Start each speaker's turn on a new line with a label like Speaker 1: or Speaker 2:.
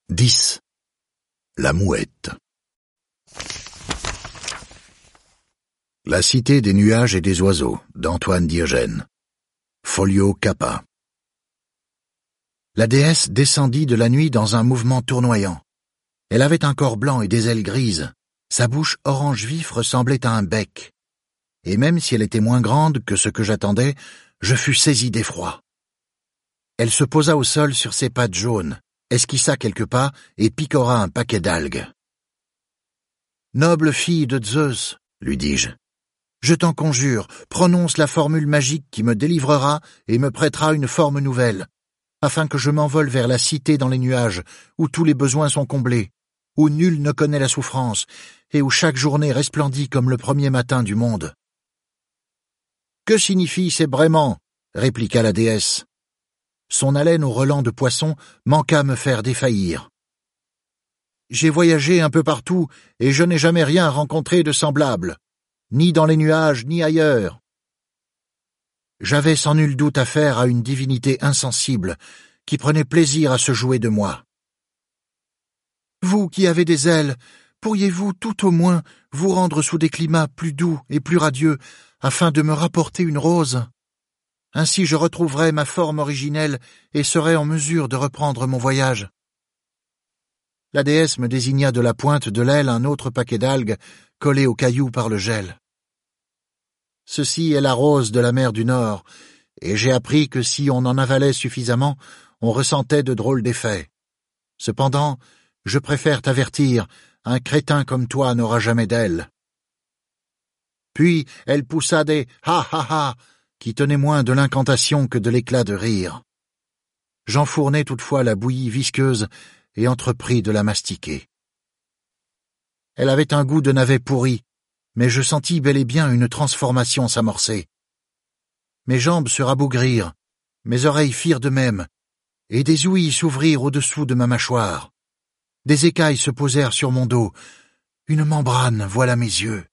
Speaker 1: 10. La mouette. La cité des nuages et des oiseaux, d'Antoine Diogène. Folio Kappa. La déesse descendit de la nuit dans un mouvement tournoyant. Elle avait un corps blanc et des ailes grises. Sa bouche orange vif ressemblait à un bec. Et même si elle était moins grande que ce que j'attendais, je fus saisi d'effroi. Elle se posa au sol sur ses pattes jaunes, esquissa quelques pas et picora un paquet d'algues. « Noble fille de Zeus, lui dis-je, je t'en conjure, prononce la formule magique qui me délivrera et me prêtera une forme nouvelle, afin que je m'envole vers la cité dans les nuages, où tous les besoins sont comblés, où nul ne connaît la souffrance, et où chaque journée resplendit comme le premier matin du monde. »« Que signifient ces braiements ?» répliqua la déesse. Son haleine au relent de poisson manqua me faire défaillir. « J'ai voyagé un peu partout, et je n'ai jamais rien rencontré de semblable, ni dans les nuages, ni ailleurs. J'avais sans nul doute affaire à une divinité insensible, qui prenait plaisir à se jouer de moi. Vous qui avez des ailes, pourriez-vous tout au moins vous rendre sous des climats plus doux et plus radieux, afin de me rapporter une rose ? Ainsi je retrouverai ma forme originelle et serai en mesure de reprendre mon voyage. » La déesse me désigna de la pointe de l'aile un autre paquet d'algues collé aux cailloux par le gel. « Ceci est la rose de la mer du Nord, et j'ai appris que si on en avalait suffisamment, on ressentait de drôles d'effets. Cependant, je préfère t'avertir, un crétin comme toi n'aura jamais d'ailes. » Puis elle poussa des « ha ha ha » qui tenaient moins de l'incantation que de l'éclat de rire. J'enfournai toutefois la bouillie visqueuse et entrepris de la mastiquer. Elle avait un goût de navet pourri, mais je sentis bel et bien une transformation s'amorcer. Mes jambes se rabougrirent, mes oreilles firent de même, et des ouïes s'ouvrirent au-dessous de ma mâchoire. Des écailles se posèrent sur mon dos, une membrane voila mes yeux.